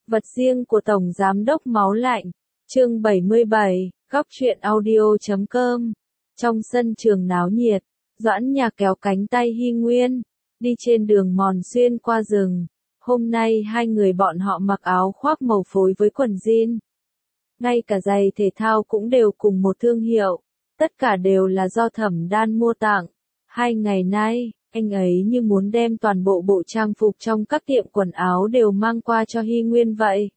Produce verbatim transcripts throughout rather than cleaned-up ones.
Vật riêng của Tổng Giám đốc Máu Lạnh, chương bảy mươi bảy, góc truyện audio chấm com. Trong sân trường náo nhiệt, Doãn Nhạc kéo cánh tay Hy Nguyên, đi trên đường mòn xuyên qua rừng. Hôm nay hai người bọn họ mặc áo khoác màu phối với quần jean. Ngay cả giày thể thao cũng đều cùng một thương hiệu, tất cả đều là do Thẩm Đan mua tặng. Hai ngày nay, anh ấy như muốn đem toàn bộ bộ trang phục trong các tiệm quần áo đều mang qua cho Hy Nguyên vậy.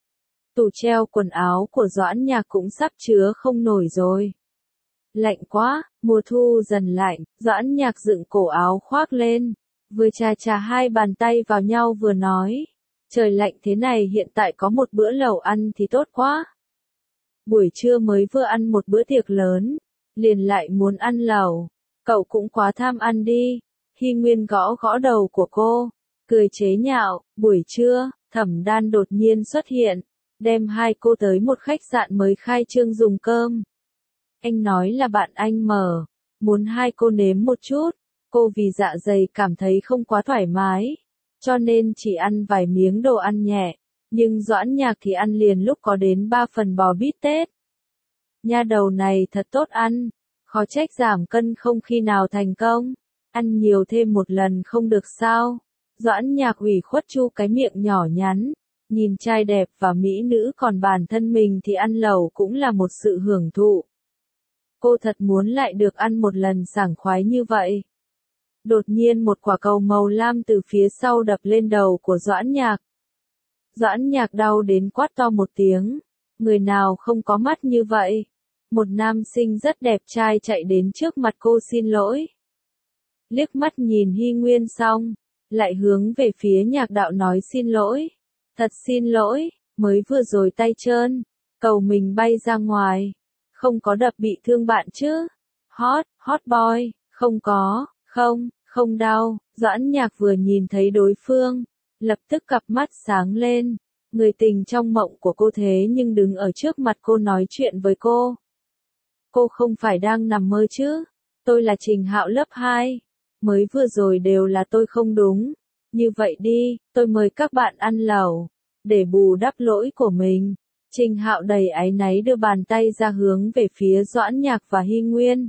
Tủ treo quần áo của Doãn Nhạc cũng sắp chứa không nổi rồi. Lạnh quá, mùa thu dần lạnh, Doãn Nhạc dựng cổ áo khoác lên, vừa chà chà hai bàn tay vào nhau vừa nói, trời lạnh thế này hiện tại có một bữa lẩu ăn thì tốt quá. Buổi trưa mới vừa ăn một bữa tiệc lớn, liền lại muốn ăn lẩu, cậu cũng quá tham ăn đi. Hy Nguyên gõ gõ đầu của cô, cười chế nhạo. Buổi trưa, Thẩm Đan đột nhiên xuất hiện, đem hai cô tới một khách sạn mới khai trương dùng cơm. Anh nói là bạn anh mở, muốn hai cô nếm một chút. Cô vì dạ dày cảm thấy không quá thoải mái, cho nên chỉ ăn vài miếng đồ ăn nhẹ, nhưng Doãn Nhạc thì ăn liền lúc có đến ba phần bò bít tết. Nha đầu này thật tốt ăn, khó trách giảm cân không khi nào thành công. Ăn nhiều thêm một lần không được sao? Doãn Nhạc ủy khuất chu cái miệng nhỏ nhắn, nhìn trai đẹp và mỹ nữ, còn bản thân mình thì ăn lẩu cũng là một sự hưởng thụ. Cô thật muốn lại được ăn một lần sảng khoái như vậy. Đột nhiên một quả cầu màu lam từ phía sau đập lên đầu của Doãn Nhạc. Doãn Nhạc đau đến quát to một tiếng, người nào không có mắt như vậy? Một nam sinh rất đẹp trai chạy đến trước mặt cô xin lỗi. Liếc mắt nhìn Hy Nguyên xong, lại hướng về phía Nhạc Đạo nói xin lỗi. Thật xin lỗi, mới vừa rồi tay trơn, cầu mình bay ra ngoài. Không có đập bị thương bạn chứ? Hot, hot boy, không có, không, không đau. Doãn Nhạc vừa nhìn thấy đối phương, lập tức cặp mắt sáng lên. Người tình trong mộng của cô thế nhưng đứng ở trước mặt cô nói chuyện với cô. Cô không phải đang nằm mơ chứ? Tôi là Trình Hạo lớp hai. Mới vừa rồi đều là tôi không đúng. Như vậy đi, tôi mời các bạn ăn lẩu, để bù đắp lỗi của mình. Trình Hạo đầy áy náy đưa bàn tay ra hướng về phía Doãn Nhạc và Hy Nguyên.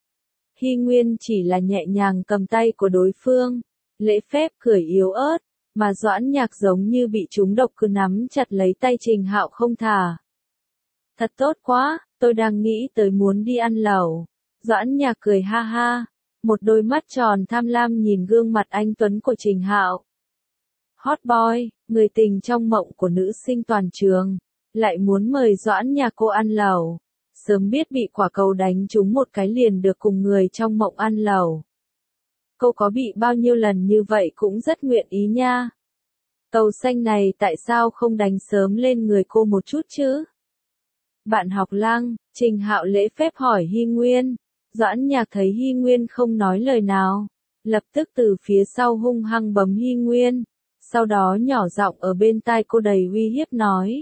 Hy Nguyên chỉ là nhẹ nhàng cầm tay của đối phương, lễ phép cười yếu ớt, mà Doãn Nhạc giống như bị trúng độc cứ nắm chặt lấy tay Trình Hạo không thả. Thật tốt quá, tôi đang nghĩ tới muốn đi ăn lẩu. Doãn Nhạc cười ha ha, một đôi mắt tròn tham lam nhìn gương mặt anh tuấn của Trình Hạo. Hot boy, người tình trong mộng của nữ sinh toàn trường, lại muốn mời Doãn Nhạc cô ăn lẩu. Sớm biết bị quả cầu đánh trúng một cái liền được cùng người trong mộng ăn lẩu. Cô có bị bao nhiêu lần như vậy cũng rất nguyện ý nha. Cầu xanh này tại sao không đánh sớm lên người cô một chút chứ? Bạn học Lăng, Trình Hạo lễ phép hỏi Hy Nguyên. Doãn Nhạc thấy Hy Nguyên không nói lời nào, lập tức từ phía sau hung hăng bấm Hy Nguyên, sau đó nhỏ giọng ở bên tai cô đầy uy hiếp nói.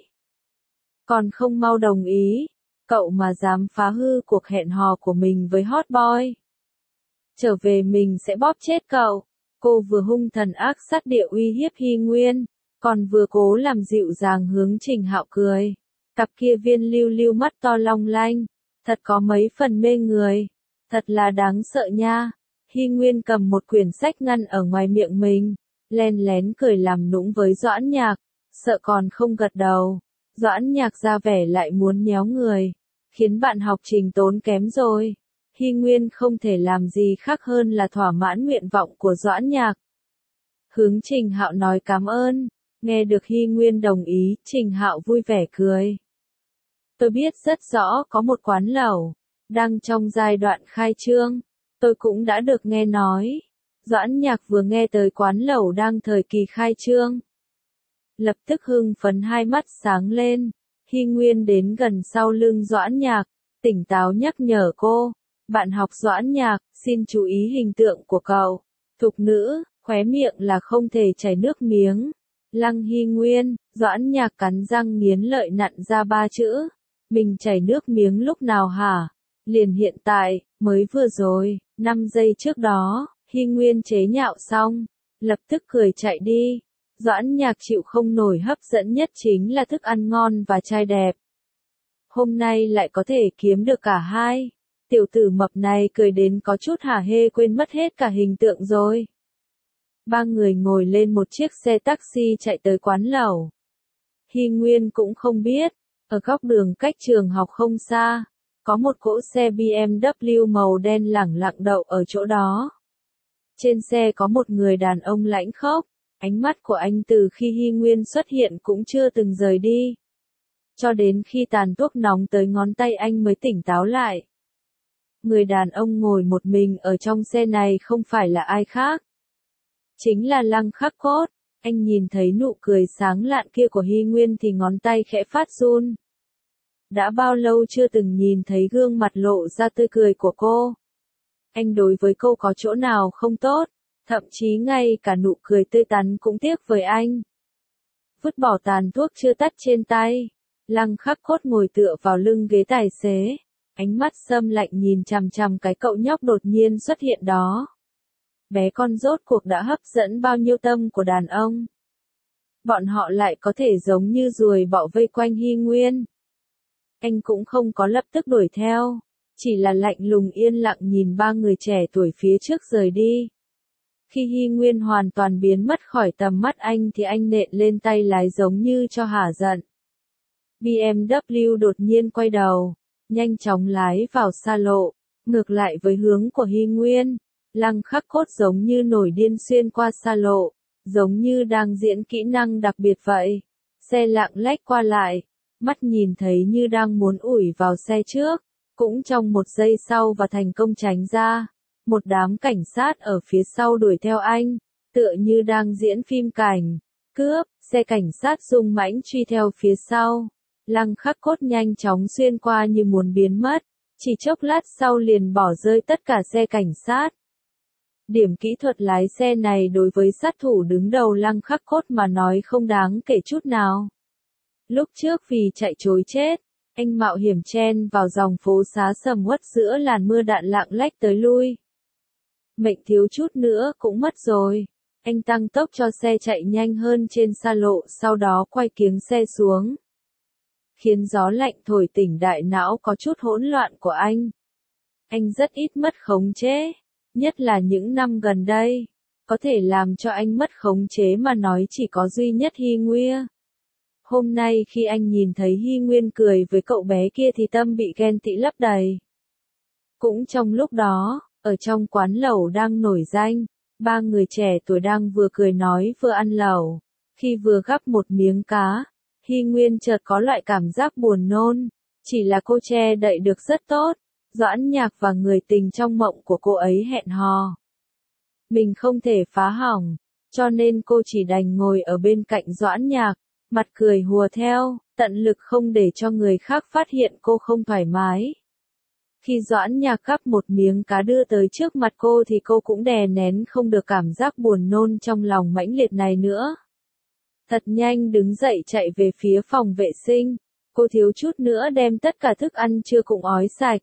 Còn không mau đồng ý, cậu mà dám phá hư cuộc hẹn hò của mình với hot boy. Trở về mình sẽ bóp chết cậu. Cô vừa hung thần ác sát địa uy hiếp Hy Nguyên, còn vừa cố làm dịu dàng hướng Trình Hạo cười. Cặp kia viên lưu lưu mắt to long lanh, thật có mấy phần mê người. Thật là đáng sợ nha. Hy Nguyên cầm một quyển sách ngăn ở ngoài miệng mình, len lén cười làm nũng với Doãn Nhạc, sợ còn không gật đầu. Doãn Nhạc ra vẻ lại muốn nhéo người, khiến bạn học Trình tốn kém rồi. Hy Nguyên không thể làm gì khác hơn là thỏa mãn nguyện vọng của Doãn Nhạc. Hướng Trình Hạo nói cảm ơn, nghe được Hy Nguyên đồng ý, Trình Hạo vui vẻ cười. Tôi biết rất rõ có một quán lẩu, đang trong giai đoạn khai trương, tôi cũng đã được nghe nói. Doãn Nhạc vừa nghe tới quán lẩu đang thời kỳ khai trương, lập tức hưng phấn hai mắt sáng lên. Hy Nguyên đến gần sau lưng Doãn Nhạc, tỉnh táo nhắc nhở cô. Bạn học Doãn Nhạc, xin chú ý hình tượng của cậu. Thục nữ, khóe miệng là không thể chảy nước miếng. Lăng Hy Nguyên, Doãn Nhạc cắn răng nghiến lợi nặn ra ba chữ. Mình chảy nước miếng lúc nào hả? Liền hiện tại, mới vừa rồi, năm giây trước đó. Hy Nguyên chế nhạo xong, lập tức cười chạy đi. Doãn Nhạc chịu không nổi hấp dẫn nhất chính là thức ăn ngon và trai đẹp. Hôm nay lại có thể kiếm được cả hai. Tiểu tử mập này cười đến có chút hả hê quên mất hết cả hình tượng rồi. Ba người ngồi lên một chiếc xe taxi chạy tới quán lẩu. Hy Nguyên cũng không biết, ở góc đường cách trường học không xa, có một cỗ xe bê em vê màu đen lẳng lặng đậu ở chỗ đó. Trên xe có một người đàn ông lãnh khốc, ánh mắt của anh từ khi Hy Nguyên xuất hiện cũng chưa từng rời đi. Cho đến khi tàn thuốc nóng tới ngón tay anh mới tỉnh táo lại. Người đàn ông ngồi một mình ở trong xe này không phải là ai khác. Chính là Lăng Khắc Cốt. Anh nhìn thấy nụ cười sáng lạn kia của Hy Nguyên thì ngón tay khẽ phát run. Đã bao lâu chưa từng nhìn thấy gương mặt lộ ra tươi cười của cô. Anh đối với cô có chỗ nào không tốt, thậm chí ngay cả nụ cười tươi tắn cũng tiếc với anh. Vứt bỏ tàn thuốc chưa tắt trên tay, Lăng Khắc Cốt ngồi tựa vào lưng ghế tài xế, ánh mắt sâm lạnh nhìn chằm chằm cái cậu nhóc đột nhiên xuất hiện đó. Bé con rốt cuộc đã hấp dẫn bao nhiêu tâm của đàn ông. Bọn họ lại có thể giống như ruồi bọ vây quanh Hy Nguyên. Anh cũng không có lập tức đuổi theo, chỉ là lạnh lùng yên lặng nhìn ba người trẻ tuổi phía trước rời đi. Khi Hy Nguyên hoàn toàn biến mất khỏi tầm mắt anh thì anh nện lên tay lái giống như cho hả giận. bê em vê đột nhiên quay đầu, nhanh chóng lái vào xa lộ, ngược lại với hướng của Hy Nguyên. Lăng Khắc Cốt giống như nổi điên xuyên qua xa lộ, giống như đang diễn kỹ năng đặc biệt vậy. Xe lạng lách qua lại, mắt nhìn thấy như đang muốn ủi vào xe trước, cũng trong một giây sau và thành công tránh ra. Một đám cảnh sát ở phía sau đuổi theo anh, tựa như đang diễn phim cảnh cướp, xe cảnh sát dùng mãnh truy theo phía sau. Lăng Khắc Cốt nhanh chóng xuyên qua như muốn biến mất, chỉ chốc lát sau liền bỏ rơi tất cả xe cảnh sát. Điểm kỹ thuật lái xe này đối với sát thủ đứng đầu Lăng Khắc Cốt mà nói không đáng kể chút nào. Lúc trước vì chạy trối chết, anh mạo hiểm chen vào dòng phố xá sầm uất giữa làn mưa đạn lạng lách tới lui. Mệnh thiếu chút nữa cũng mất rồi. Anh tăng tốc cho xe chạy nhanh hơn trên xa lộ, sau đó quay kiếng xe xuống. Khiến gió lạnh thổi tỉnh đại não có chút hỗn loạn của anh. Anh rất ít mất khống chế, nhất là những năm gần đây. Có thể làm cho anh mất khống chế mà nói chỉ có duy nhất Hy Nguyên. Hôm nay khi anh nhìn thấy Hy Nguyên cười với cậu bé kia thì tâm bị ghen tị lấp đầy. Cũng trong lúc đó, ở trong quán lẩu đang nổi danh, ba người trẻ tuổi đang vừa cười nói vừa ăn lẩu. Khi vừa gắp một miếng cá, Hy Nguyên chợt có loại cảm giác buồn nôn, chỉ là cô che đậy được rất tốt. Doãn Nhạc và người tình trong mộng của cô ấy hẹn hò. Mình không thể phá hỏng, cho nên cô chỉ đành ngồi ở bên cạnh Doãn Nhạc, mặt cười hùa theo, tận lực không để cho người khác phát hiện cô không thoải mái. Khi Doãn Nhạc gắp một miếng cá đưa tới trước mặt cô thì cô cũng đè nén không được cảm giác buồn nôn trong lòng mãnh liệt này nữa. Thật nhanh đứng dậy chạy về phía phòng vệ sinh, cô thiếu chút nữa đem tất cả thức ăn chưa cũng ói sạch.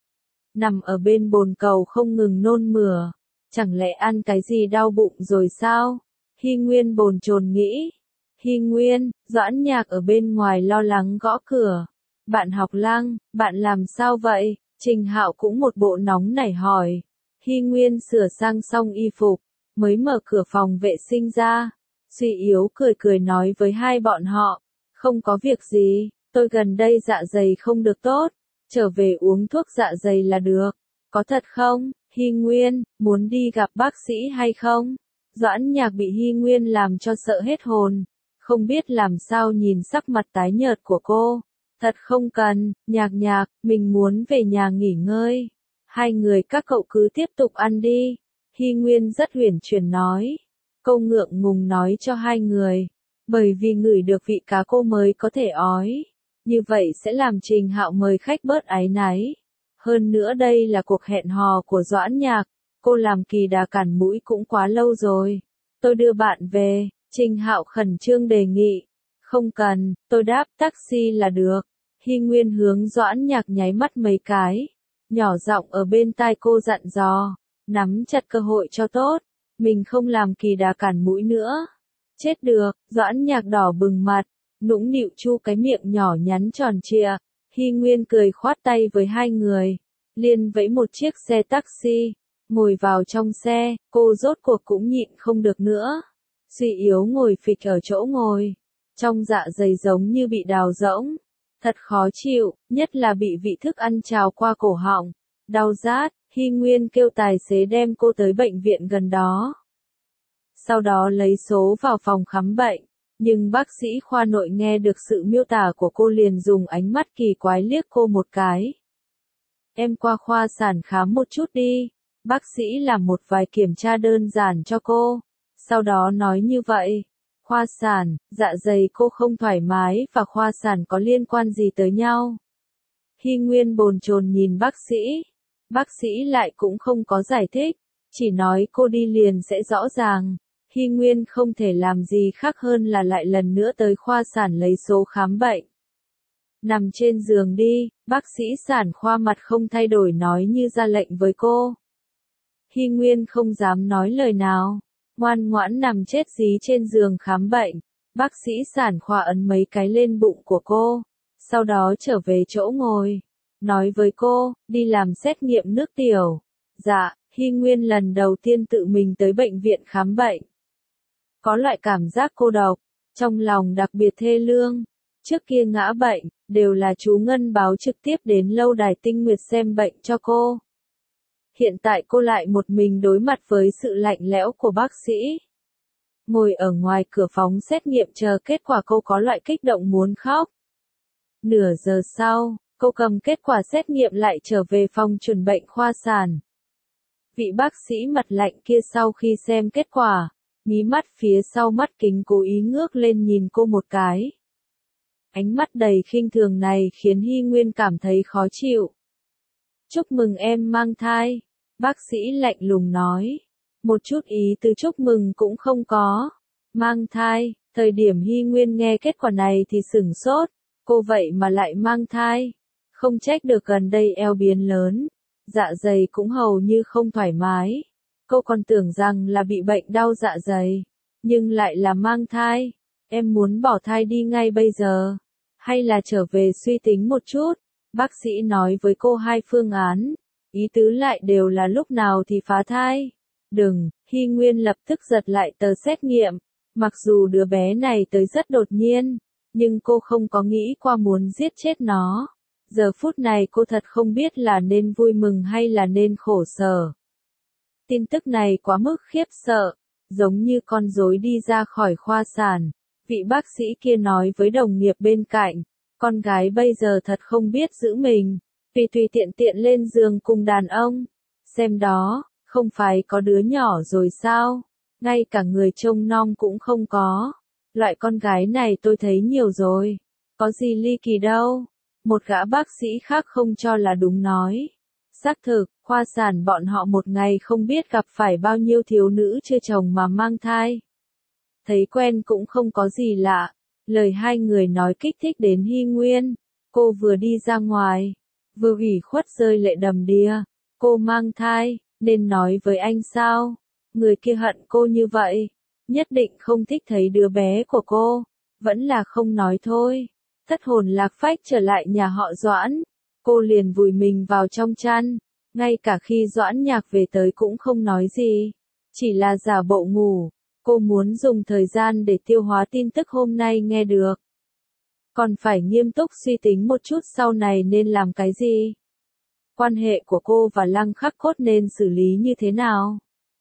Nằm ở bên bồn cầu không ngừng nôn mửa, chẳng lẽ ăn cái gì đau bụng rồi sao? Hy Nguyên bồn chồn nghĩ. Hy Nguyên, Doãn Nhạc ở bên ngoài lo lắng gõ cửa. Bạn học Lăng, bạn làm sao vậy? Trình Hạo cũng một bộ nóng nảy hỏi. Hy Nguyên sửa sang xong y phục, mới mở cửa phòng vệ sinh ra. Suy yếu cười cười nói với hai bọn họ. Không có việc gì, tôi gần đây dạ dày không được tốt. Trở về uống thuốc dạ dày là được. Có thật không, Hy Nguyên, muốn đi gặp bác sĩ hay không? Doãn Nhạc bị Hy Nguyên làm cho sợ hết hồn. Không biết làm sao nhìn sắc mặt tái nhợt của cô. Thật không cần, Nhạc Nhạc, mình muốn về nhà nghỉ ngơi. Hai người các cậu cứ tiếp tục ăn đi. Hy Nguyên rất uyển chuyển nói. Câu ngượng ngùng nói cho hai người. Bởi vì ngửi được vị cá cô mới có thể ói. Như vậy sẽ làm Trình Hạo mời khách bớt áy náy. Hơn nữa đây là cuộc hẹn hò của Doãn Nhạc. Cô làm kỳ đà cản mũi cũng quá lâu rồi. Tôi đưa bạn về. Trình Hạo khẩn trương đề nghị. Không cần, tôi đáp taxi là được. Hy Nguyên hướng Doãn Nhạc nháy mắt mấy cái. Nhỏ giọng ở bên tai cô dặn dò. Nắm chặt cơ hội cho tốt. Mình không làm kỳ đà cản mũi nữa. Chết được, Doãn Nhạc đỏ bừng mặt, nũng nịu chu cái miệng nhỏ nhắn tròn trịa. Hy Nguyên cười khoát tay với hai người, liền vẫy một chiếc xe taxi, ngồi vào trong xe, cô rốt cuộc cũng nhịn không được nữa. Suy yếu ngồi phịch ở chỗ ngồi, trong dạ dày giống như bị đào rỗng. Thật khó chịu, nhất là bị vị thức ăn trào qua cổ họng, đau rát. Hy Nguyên kêu tài xế đem cô tới bệnh viện gần đó. Sau đó lấy số vào phòng khám bệnh, nhưng bác sĩ khoa nội nghe được sự miêu tả của cô liền dùng ánh mắt kỳ quái liếc cô một cái. Em qua khoa sản khám một chút đi, bác sĩ làm một vài kiểm tra đơn giản cho cô, sau đó nói như vậy. Khoa sản, dạ dày cô không thoải mái và khoa sản có liên quan gì tới nhau? Hy Nguyên bồn chồn nhìn bác sĩ. Bác sĩ lại cũng không có giải thích, chỉ nói cô đi liền sẽ rõ ràng. Hy Nguyên không thể làm gì khác hơn là lại lần nữa tới khoa sản lấy số khám bệnh. Nằm trên giường đi, bác sĩ sản khoa mặt không thay đổi nói như ra lệnh với cô. Hy Nguyên không dám nói lời nào, ngoan ngoãn nằm chết dí trên giường khám bệnh. Bác sĩ sản khoa ấn mấy cái lên bụng của cô, sau đó trở về chỗ ngồi. Nói với cô, đi làm xét nghiệm nước tiểu. Dạ, Hy Nguyên lần đầu tiên tự mình tới bệnh viện khám bệnh. Có loại cảm giác cô độc, trong lòng đặc biệt thê lương. Trước kia ngã bệnh, đều là chú Ngân báo trực tiếp đến lâu đài Tinh Nguyệt xem bệnh cho cô. Hiện tại cô lại một mình đối mặt với sự lạnh lẽo của bác sĩ. Ngồi ở ngoài cửa phòng xét nghiệm chờ kết quả, cô có loại kích động muốn khóc. Nửa giờ sau, cô cầm kết quả xét nghiệm lại trở về phòng chuẩn bệnh khoa sản. Vị bác sĩ mặt lạnh kia sau khi xem kết quả, mí mắt phía sau mắt kính cố ý ngước lên nhìn cô một cái. Ánh mắt đầy khinh thường này khiến Hy Nguyên cảm thấy khó chịu. Chúc mừng em mang thai, bác sĩ lạnh lùng nói. Một chút ý từ chúc mừng cũng không có. Mang thai, thời điểm Hy Nguyên nghe kết quả này thì sửng sốt, cô vậy mà lại mang thai. Không trách được gần đây eo biến lớn, dạ dày cũng hầu như không thoải mái. Cô còn tưởng rằng là bị bệnh đau dạ dày, nhưng lại là mang thai. Em muốn bỏ thai đi ngay bây giờ, hay là trở về suy tính một chút? Bác sĩ nói với cô hai phương án, ý tứ lại đều là lúc nào thì phá thai. Đừng, Hy Nguyên lập tức giật lại tờ xét nghiệm. Mặc dù đứa bé này tới rất đột nhiên, nhưng cô không có nghĩ qua muốn giết chết nó. Giờ phút này cô thật không biết là nên vui mừng hay là nên khổ sở. Tin tức này quá mức khiếp sợ, giống như con rối đi ra khỏi khoa sản. Vị bác sĩ kia nói với đồng nghiệp bên cạnh, con gái bây giờ thật không biết giữ mình, tùy tùy tiện tiện lên giường cùng đàn ông. Xem đó, không phải có đứa nhỏ rồi sao? Ngay cả người trông nom cũng không có. Loại con gái này tôi thấy nhiều rồi, có gì ly kỳ đâu. Một gã bác sĩ khác không cho là đúng nói. Xác thực, khoa sản bọn họ một ngày không biết gặp phải bao nhiêu thiếu nữ chưa chồng mà mang thai. Thấy quen cũng không có gì lạ. Lời hai người nói kích thích đến Hy Nguyên. Cô vừa đi ra ngoài, vừa ủy khuất rơi lệ đầm đìa. Cô mang thai, nên nói với anh sao? Người kia hận cô như vậy, nhất định không thích thấy đứa bé của cô. Vẫn là không nói thôi. Thất hồn lạc phách trở lại nhà họ Doãn. Cô liền vùi mình vào trong chăn. Ngay cả khi Doãn Nhạc về tới cũng không nói gì. Chỉ là giả bộ ngủ. Cô muốn dùng thời gian để tiêu hóa tin tức hôm nay nghe được. Còn phải nghiêm túc suy tính một chút sau này nên làm cái gì. Quan hệ của cô và Lăng Khắc Cốt nên xử lý như thế nào.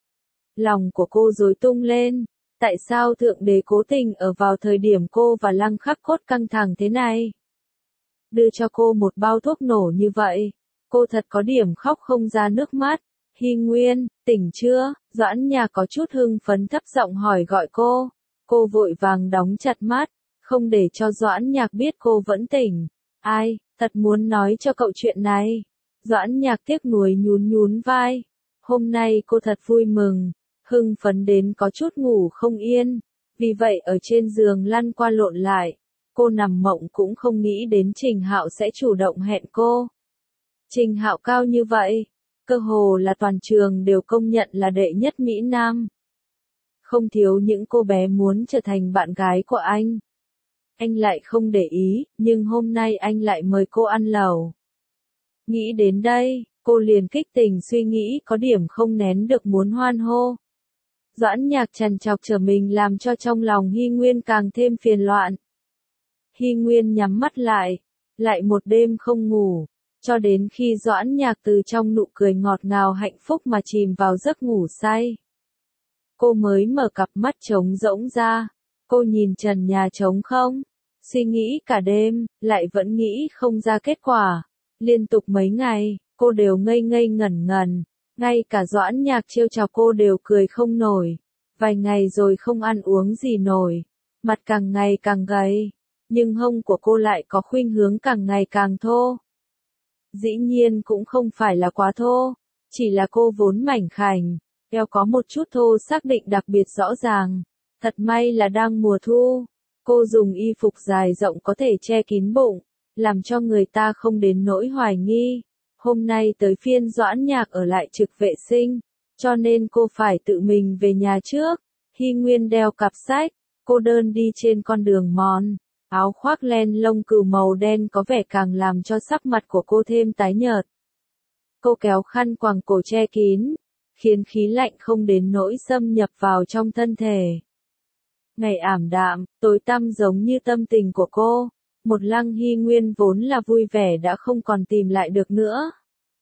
Lòng của cô rối tung lên. Tại sao Thượng Đế cố tình ở vào thời điểm cô và Lăng Khắc Cốt căng thẳng thế này? Đưa cho cô một bao thuốc nổ như vậy. Cô thật có điểm khóc không ra nước mắt. Hy Nguyên, tỉnh chưa? Doãn Nhạc có chút hưng phấn thấp giọng hỏi gọi cô. Cô vội vàng đóng chặt mắt, không để cho Doãn Nhạc biết cô vẫn tỉnh. Ai, thật muốn nói cho cậu chuyện này. Doãn Nhạc tiếc nuối nhún nhún vai. Hôm nay cô thật vui mừng, hưng phấn đến có chút ngủ không yên. Vì vậy ở trên giường lăn qua lộn lại. Cô nằm mộng cũng không nghĩ đến Trình Hạo sẽ chủ động hẹn cô. Trình Hạo cao như vậy, cơ hồ là toàn trường đều công nhận là đệ nhất Mỹ Nam. Không thiếu những cô bé muốn trở thành bạn gái của anh. Anh lại không để ý, nhưng hôm nay anh lại mời cô ăn lẩu. Nghĩ đến đây, cô liền kích tình suy nghĩ có điểm không nén được muốn hoan hô. Doãn Nhạc trằn trọc trở mình làm cho trong lòng Hy Nguyên càng thêm phiền loạn. Hy Nguyên nhắm mắt lại, lại một đêm không ngủ, cho đến khi Doãn Nhạc từ trong nụ cười ngọt ngào hạnh phúc mà chìm vào giấc ngủ say. Cô mới mở cặp mắt trống rỗng ra, cô nhìn trần nhà trống không, suy nghĩ cả đêm, lại vẫn nghĩ không ra kết quả. Liên tục mấy ngày, cô đều ngây ngây ngẩn ngẩn, ngay cả Doãn Nhạc trêu chọc cô đều cười không nổi. Vài ngày rồi không ăn uống gì nổi, mặt càng ngày càng gầy, nhưng hông của cô lại có khuynh hướng càng ngày càng thô. Dĩ nhiên cũng không phải là quá thô, chỉ là cô vốn mảnh khảnh, eo có một chút thô xác định đặc biệt rõ ràng. Thật may là đang mùa thu, cô dùng y phục dài rộng có thể che kín bụng, làm cho người ta không đến nỗi hoài nghi. Hôm nay tới phiên Doãn Nhạc ở lại trực vệ sinh, cho nên cô phải tự mình về nhà trước. Hy Nguyên đeo cặp sách, cô đơn đi trên con đường mòn, áo khoác len lông cừu màu đen có vẻ càng làm cho sắc mặt của cô thêm tái nhợt. Cô kéo khăn quàng cổ che kín, khiến khí lạnh không đến nỗi xâm nhập vào trong thân thể. Ngày ảm đạm, tối tăm giống như tâm tình của cô, một Lăng Hy Nguyên vốn là vui vẻ đã không còn tìm lại được nữa.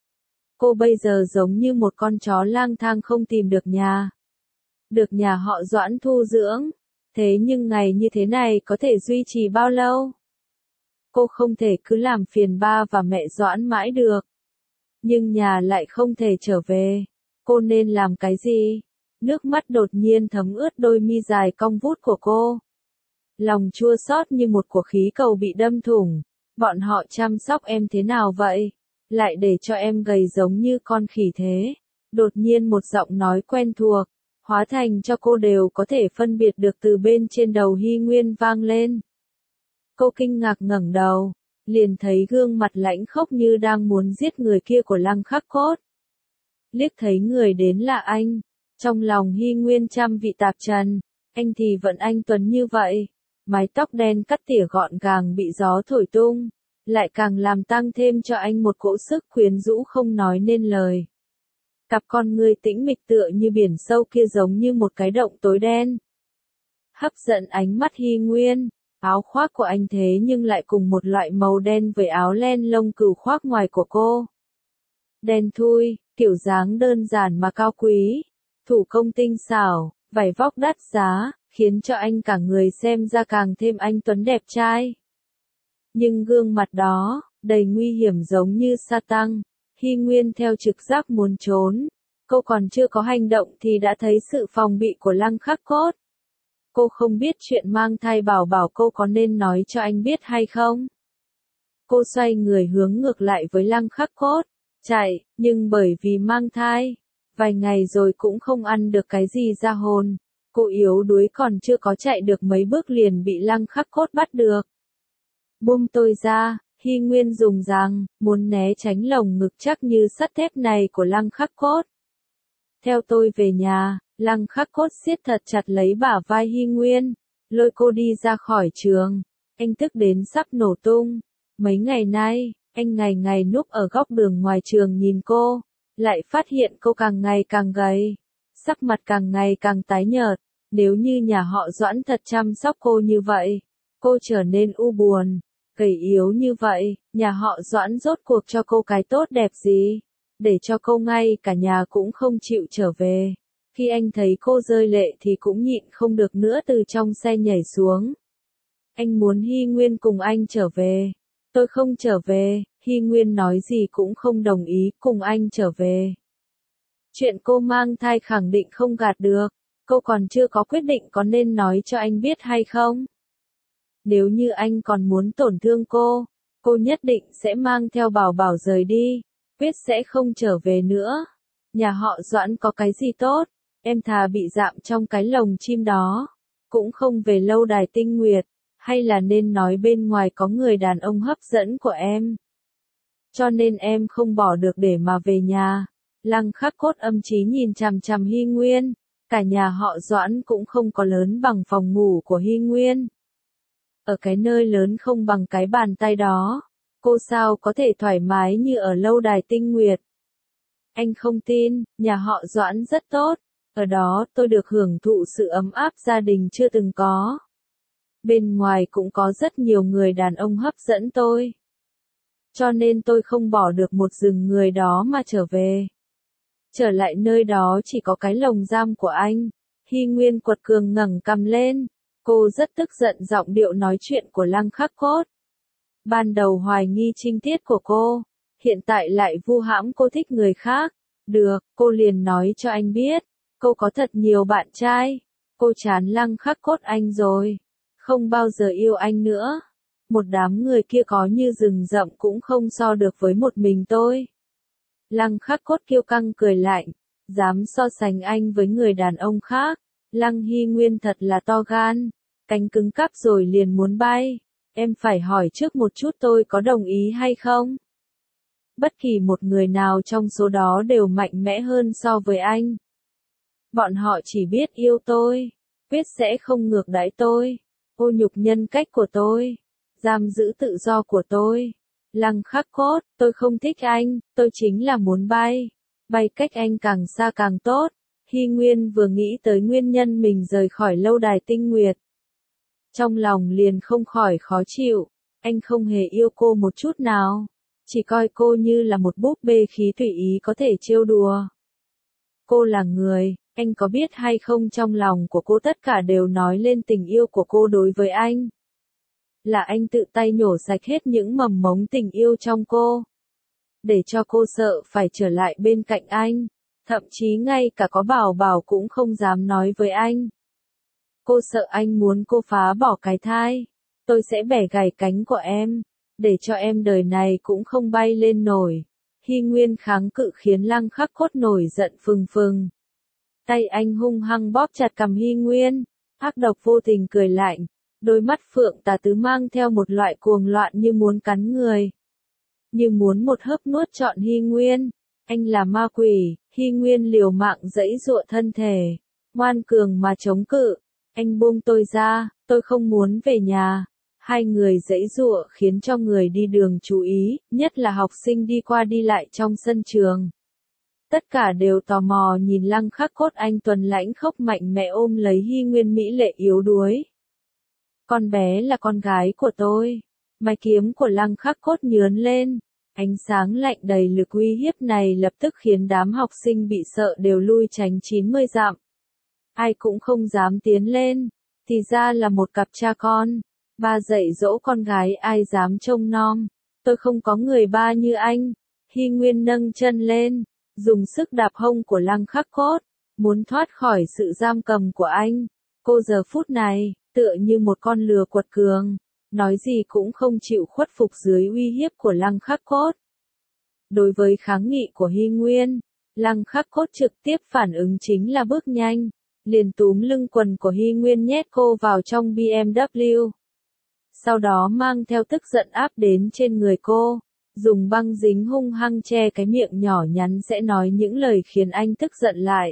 Cô bây giờ giống như một con chó lang thang không tìm được nhà. Được nhà họ Doãn thu dưỡng, thế nhưng ngày như thế này có thể duy trì bao lâu? Cô không thể cứ làm phiền ba và mẹ Doãn mãi được. Nhưng nhà lại không thể trở về, cô nên làm cái gì? Nước mắt đột nhiên thấm ướt đôi mi dài cong vút của cô. Lòng chua xót như một cuộc khí cầu bị đâm thủng. Bọn họ chăm sóc em thế nào vậy? Lại để cho em gầy giống như con khỉ thế. Đột nhiên một giọng nói quen thuộc, hóa thành cho cô đều có thể phân biệt được từ bên trên đầu Hy Nguyên vang lên. Cô kinh ngạc ngẩng đầu, liền thấy gương mặt lãnh khốc như đang muốn giết người kia của Lăng Khắc Cốt. Liếc thấy người đến là anh, trong lòng Hy Nguyên trăm vị tạp trần, anh thì vẫn anh tuấn như vậy, mái tóc đen cắt tỉa gọn gàng bị gió thổi tung, lại càng làm tăng thêm cho anh một cỗ sức quyến rũ không nói nên lời. Cặp con người tĩnh mịch tựa như biển sâu kia giống như một cái động tối đen. Hấp dẫn ánh mắt Hy Nguyên, áo khoác của anh thế nhưng lại cùng một loại màu đen với áo len lông cừu khoác ngoài của cô. Đen thui, kiểu dáng đơn giản mà cao quý, thủ công tinh xảo, vải vóc đắt giá, khiến cho anh cả người xem ra càng thêm anh tuấn đẹp trai. Nhưng gương mặt đó, đầy nguy hiểm giống như sa tăng. Hy Nguyên theo trực giác muốn trốn, cô còn chưa có hành động thì đã thấy sự phòng bị của Lăng Khắc Cốt. Cô không biết chuyện mang thai bảo bảo cô có nên nói cho anh biết hay không? Cô xoay người hướng ngược lại với Lăng Khắc Cốt, chạy, nhưng bởi vì mang thai, vài ngày rồi cũng không ăn được cái gì ra hồn. Cô yếu đuối còn chưa có chạy được mấy bước liền bị Lăng Khắc Cốt bắt được. Buông tôi ra. Hy Nguyên dùng rằng, muốn né tránh lồng ngực chắc như sắt thép này của Lăng Khắc Cốt. Theo tôi về nhà, Lăng Khắc Cốt siết thật chặt lấy bả vai Hy Nguyên, lôi cô đi ra khỏi trường. Anh tức đến sắp nổ tung. Mấy ngày nay, anh ngày ngày núp ở góc đường ngoài trường nhìn cô, lại phát hiện cô càng ngày càng gầy, sắc mặt càng ngày càng tái nhợt. Nếu như nhà họ Doãn thật chăm sóc cô như vậy, cô trở nên u buồn. Gầy yếu như vậy, nhà họ Doãn rốt cuộc cho cô cái tốt đẹp gì, để cho cô ngay cả nhà cũng không chịu trở về. Khi anh thấy cô rơi lệ thì cũng nhịn không được nữa từ trong xe nhảy xuống. Anh muốn Hy Nguyên cùng anh trở về. Tôi không trở về, Hy Nguyên nói gì cũng không đồng ý cùng anh trở về. Chuyện cô mang thai khẳng định không gạt được, cô còn chưa có quyết định có nên nói cho anh biết hay không. Nếu như anh còn muốn tổn thương cô, cô nhất định sẽ mang theo bảo bảo rời đi, quyết sẽ không trở về nữa. Nhà họ Doãn có cái gì tốt, em thà bị giam trong cái lồng chim đó, cũng không về lâu đài Tinh Nguyệt, hay là nên nói bên ngoài có người đàn ông hấp dẫn của em. Cho nên em không bỏ được để mà về nhà. Lăng Khắc Cốt âm chí nhìn chằm chằm Hy Nguyên, Cả nhà họ Doãn cũng không có lớn bằng phòng ngủ của Hy Nguyên. Ở cái nơi lớn không bằng cái bàn tay đó, cô sao có thể thoải mái như ở lâu đài Tinh Nguyệt. Anh không tin, nhà họ Doãn rất tốt, ở đó tôi được hưởng thụ sự ấm áp gia đình chưa từng có. Bên ngoài cũng có rất nhiều người đàn ông hấp dẫn tôi. Cho nên tôi không bỏ được một rừng người đó mà trở về. Trở lại nơi đó chỉ có cái lồng giam của anh. Hy Nguyên quật cường ngẩng cằm lên. Cô rất tức giận giọng điệu nói chuyện của Lăng Khắc Cốt. Ban đầu hoài nghi trinh tiết của cô, hiện tại lại vu hãm cô thích người khác. Được, cô liền nói cho anh biết, cô có thật nhiều bạn trai. Cô chán Lăng Khắc Cốt anh rồi, không bao giờ yêu anh nữa. Một đám người kia có như rừng rậm cũng không so được với một mình tôi. Lăng Khắc Cốt kiêu căng cười lạnh, dám so sánh anh với người đàn ông khác. Lăng Hy Nguyên thật là to gan, cánh cứng cáp rồi liền muốn bay. Em phải hỏi trước một chút tôi có đồng ý hay không? Bất kỳ một người nào trong số đó đều mạnh mẽ hơn so với anh. Bọn họ chỉ biết yêu tôi, quyết sẽ không ngược đãi tôi, ô nhục nhân cách của tôi, giam giữ tự do của tôi. Lăng Khắc Cốt, tôi không thích anh, tôi chính là muốn bay. Bay cách anh càng xa càng tốt. Hy Nguyên vừa nghĩ tới nguyên nhân mình rời khỏi lâu đài Tinh Nguyệt. Trong lòng liền không khỏi khó chịu, anh không hề yêu cô một chút nào. Chỉ coi cô như là một búp bê khí tùy ý có thể trêu đùa. Cô là người, anh có biết hay không trong lòng của cô tất cả đều nói lên tình yêu của cô đối với anh. Là anh tự tay nhổ sạch hết những mầm mống tình yêu trong cô. Để cho cô sợ phải trở lại bên cạnh anh. Thậm chí ngay cả có bảo bảo cũng không dám nói với anh. Cô sợ anh muốn cô phá bỏ cái thai. Tôi sẽ bẻ gãy cánh của em, để cho em đời này cũng không bay lên nổi. Hy Nguyên kháng cự khiến Lăng Khắc Cốt nổi giận phừng phừng. Tay anh hung hăng bóp chặt cằm Hy Nguyên, ác độc vô tình cười lạnh. Đôi mắt phượng tà tứ mang theo một loại cuồng loạn như muốn cắn người. Như muốn một hớp nuốt trọn Hy Nguyên. Anh là ma quỷ. Hy Nguyên liều mạng giãy giụa thân thể, ngoan cường mà chống cự. Anh buông tôi ra, tôi không muốn về nhà. Hai người giãy giụa khiến cho người đi đường chú ý, nhất là học sinh đi qua đi lại trong sân trường. Tất cả đều tò mò nhìn Lăng Khắc Cốt anh tuấn lãnh khốc mạnh mẽ ôm lấy Hy Nguyên mỹ lệ yếu đuối. Con bé là con gái của tôi. Mái kiếm của Lăng Khắc Cốt nhướn lên. Ánh sáng lạnh đầy lực uy hiếp này lập tức khiến đám học sinh bị sợ đều lui tránh chín mươi dặm. Ai cũng không dám tiến lên. Thì ra là một cặp cha con. Ba dạy dỗ con gái ai dám trông nom. Tôi không có người ba như anh. Hy Nguyên nâng chân lên, dùng sức đạp hông của Lăng Khắc Cốt, muốn thoát khỏi sự giam cầm của anh. Cô giờ phút này, tựa như một con lừa quật cường, nói gì cũng không chịu khuất phục dưới uy hiếp của Lăng Khắc Cốt. Đối với kháng nghị của Hy Nguyên, Lăng Khắc Cốt trực tiếp phản ứng chính là bước nhanh, liền túm lưng quần của Hy Nguyên nhét cô vào trong bê em vê. Sau đó mang theo tức giận áp đến trên người cô, dùng băng dính hung hăng che cái miệng nhỏ nhắn sẽ nói những lời khiến anh tức giận lại.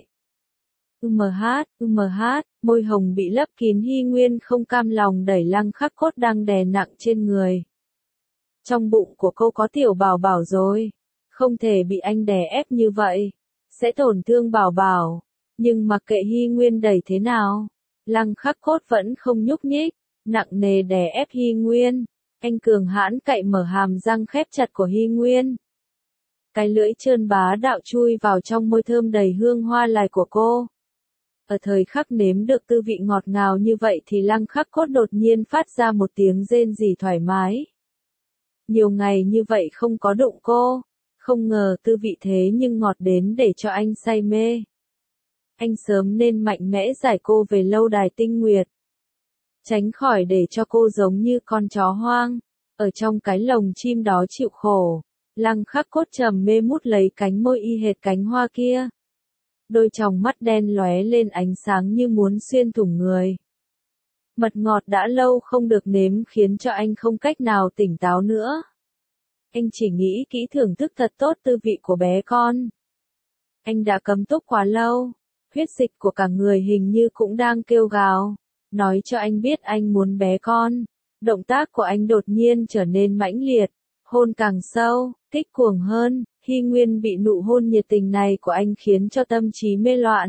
Ừm hát, ừm hát, môi hồng bị lấp kín. Hy Nguyên không cam lòng đẩy Lăng Khắc Cốt đang đè nặng trên người. Trong bụng của cô có tiểu bảo bảo rồi, không thể bị anh đè ép như vậy, sẽ tổn thương bảo bảo. Nhưng mặc kệ Hy Nguyên đẩy thế nào, Lăng Khắc Cốt vẫn không nhúc nhích, nặng nề đè ép Hy Nguyên. Anh cường hãn cậy mở hàm răng khép chặt của Hy Nguyên. Cái lưỡi trơn bá đạo chui vào trong môi thơm đầy hương hoa lài của cô. Ở thời khắc nếm được tư vị ngọt ngào như vậy thì Lăng Khắc Cốt đột nhiên phát ra một tiếng rên rỉ thoải mái. Nhiều ngày như vậy không có đụng cô, không ngờ tư vị thế nhưng ngọt đến để cho anh say mê. Anh sớm nên mạnh mẽ giải cô về lâu đài Tinh Nguyệt. Tránh khỏi để cho cô giống như con chó hoang, ở trong cái lồng chim đó chịu khổ. Lăng Khắc Cốt trầm mê mút lấy cánh môi y hệt cánh hoa kia. Đôi tròng mắt đen lóe lên ánh sáng như muốn xuyên thủng người. Mật ngọt đã lâu không được nếm khiến cho anh không cách nào tỉnh táo nữa. Anh chỉ nghĩ kỹ thưởng thức thật tốt tư vị của bé con. Anh đã cấm túc quá lâu. huyết dịch của cả người hình như cũng đang kêu gào, nói cho anh biết anh muốn bé con. Động tác của anh đột nhiên trở nên mãnh liệt, hôn càng sâu, kích cuồng hơn, Hy Nguyên bị nụ hôn nhiệt tình này của anh khiến cho tâm trí mê loạn.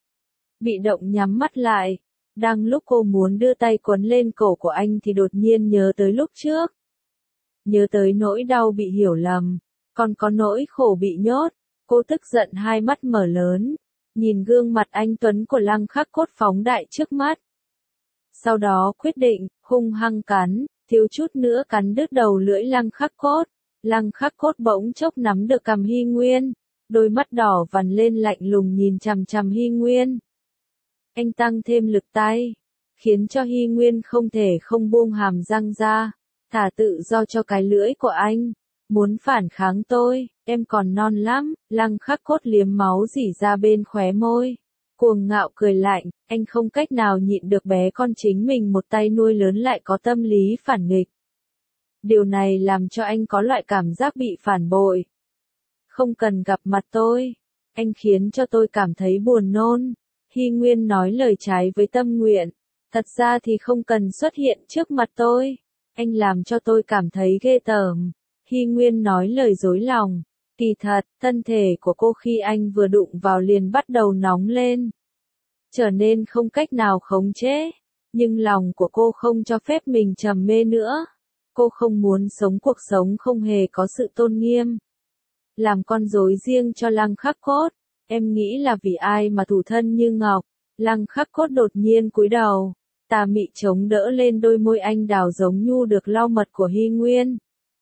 Bị động nhắm mắt lại, đang lúc cô muốn đưa tay quấn lên cổ của anh thì đột nhiên nhớ tới lúc trước. Nhớ tới nỗi đau bị hiểu lầm, còn có nỗi khổ bị nhốt, cô tức giận hai mắt mở lớn, nhìn gương mặt anh tuấn của Lăng Khắc Cốt phóng đại trước mắt. Sau đó quyết định, hung hăng cắn, thiếu chút nữa cắn đứt đầu lưỡi Lăng Khắc Cốt. Lăng Khắc Cốt bỗng chốc nắm được cằm Hy Nguyên, đôi mắt đỏ vằn lên lạnh lùng nhìn chằm chằm Hy Nguyên. Anh tăng thêm lực tay, khiến cho Hy Nguyên không thể không buông hàm răng ra, thả tự do cho cái lưỡi của anh. Muốn phản kháng tôi, em còn non lắm, Lăng Khắc Cốt liếm máu rỉ ra bên khóe môi. Cuồng ngạo cười lạnh, anh không cách nào nhịn được bé con chính mình một tay nuôi lớn lại có tâm lý phản nghịch. Điều này làm cho anh có loại cảm giác bị phản bội. Không cần gặp mặt tôi, anh khiến cho tôi cảm thấy buồn nôn. Hy Nguyên nói lời trái với tâm nguyện, thật ra thì không cần xuất hiện trước mặt tôi, anh làm cho tôi cảm thấy ghê tởm. Hy Nguyên nói lời dối lòng, kỳ thật, thân thể của cô khi anh vừa đụng vào liền bắt đầu nóng lên, trở nên không cách nào khống chế, nhưng lòng của cô không cho phép mình trầm mê nữa. Cô không muốn sống cuộc sống không hề có sự tôn nghiêm. Làm con rối riêng cho Lăng Khắc Cốt, em nghĩ là vì ai mà thủ thân như ngọc. Lăng Khắc Cốt đột nhiên cúi đầu, tà mị chống đỡ lên đôi môi anh đào giống nhu được lau mật của Hy Nguyên.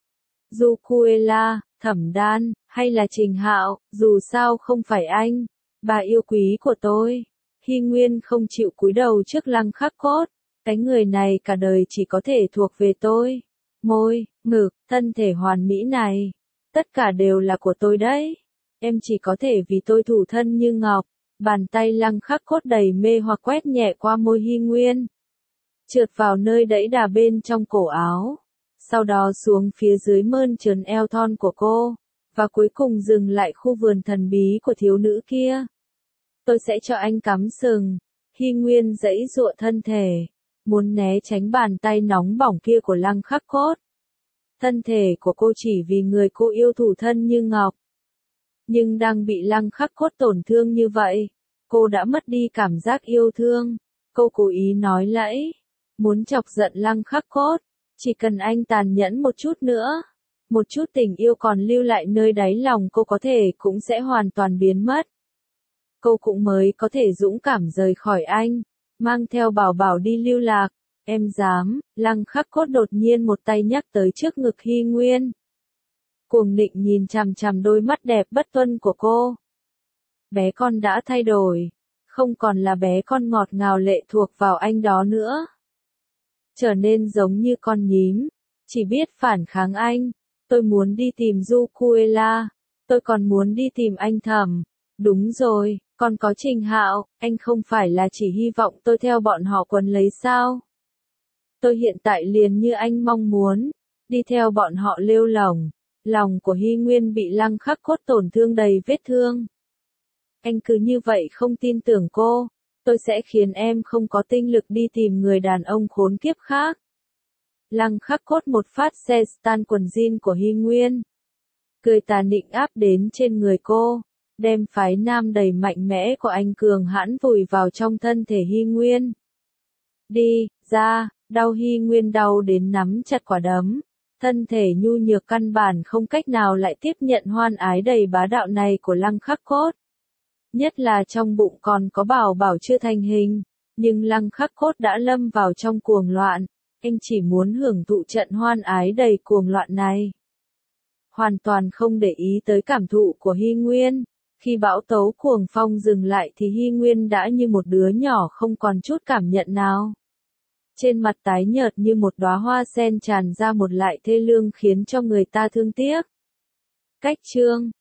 Dù Cuela, Thẩm Đan, hay là Trình Hạo, dù sao không phải anh, bà yêu quý của tôi. Hy Nguyên không chịu cúi đầu trước Lăng Khắc Cốt, cái người này cả đời chỉ có thể thuộc về tôi. Môi, ngực, thân thể hoàn mỹ này, tất cả đều là của tôi đấy. Em chỉ có thể vì tôi thủ thân như ngọc. Bàn tay Lăng Khắc Cốt đầy mê hoặc quét nhẹ qua môi Hy Nguyên, trượt vào nơi đẫy đà bên trong cổ áo, sau đó xuống phía dưới mơn trớn eo thon của cô, và cuối cùng dừng lại khu vườn thần bí của thiếu nữ kia. Tôi sẽ cho anh cắm sừng. Hy Nguyên giãy giụa thân thể, muốn né tránh bàn tay nóng bỏng kia của Lăng Khắc Cốt. Thân thể của cô chỉ vì người cô yêu thủ thân như ngọc. Nhưng đang bị Lăng Khắc Cốt tổn thương như vậy, cô đã mất đi cảm giác yêu thương. Cô cố ý nói lẫy, muốn chọc giận Lăng Khắc Cốt, chỉ cần anh tàn nhẫn một chút nữa, một chút tình yêu còn lưu lại nơi đáy lòng cô có thể cũng sẽ hoàn toàn biến mất. Cô cũng mới có thể dũng cảm rời khỏi anh, mang theo Bảo Bảo đi lưu lạc. Em dám, Lăng Khắc Cốt đột nhiên một tay nhắc tới trước ngực Hy Nguyên. Cuồng nịnh nhìn chằm chằm đôi mắt đẹp bất tuân của cô. Bé con đã thay đổi, không còn là bé con ngọt ngào lệ thuộc vào anh đó nữa. Trở nên giống như con nhím, chỉ biết phản kháng anh. Tôi muốn đi tìm Du Cuela, tôi còn muốn đi tìm anh Thẩm. Đúng rồi, còn có Trình Hạo, anh không phải là chỉ hy vọng tôi theo bọn họ quấn lấy sao? Tôi hiện tại liền như anh mong muốn, đi theo bọn họ lêu lổng. Lòng của Hy Nguyên bị Lăng Khắc Cốt tổn thương đầy vết thương. Anh cứ như vậy không tin tưởng cô, tôi sẽ khiến em không có tinh lực đi tìm người đàn ông khốn kiếp khác. Lăng Khắc Cốt một phát xe stan quần jean của Hy Nguyên, cười tà nịnh áp đến trên người cô, đem phái nam đầy mạnh mẽ của anh cường hãn vùi vào trong thân thể Hy Nguyên. Đi, ra, đau Hy Nguyên đau đến nắm chặt quả đấm. Thân thể nhu nhược căn bản không cách nào lại tiếp nhận hoan ái đầy bá đạo này của Lăng Khắc Cốt. Nhất là trong bụng còn có Bảo Bảo chưa thành hình, nhưng Lăng Khắc Cốt đã lâm vào trong cuồng loạn, anh chỉ muốn hưởng thụ trận hoan ái đầy cuồng loạn này. Hoàn toàn không để ý tới cảm thụ của Hy Nguyên, khi bão tấu cuồng phong dừng lại thì Hy Nguyên đã như một đứa nhỏ không còn chút cảm nhận nào. Trên mặt tái nhợt như một đóa hoa sen tràn ra một lại thê lương khiến cho người ta thương tiếc. Cách chương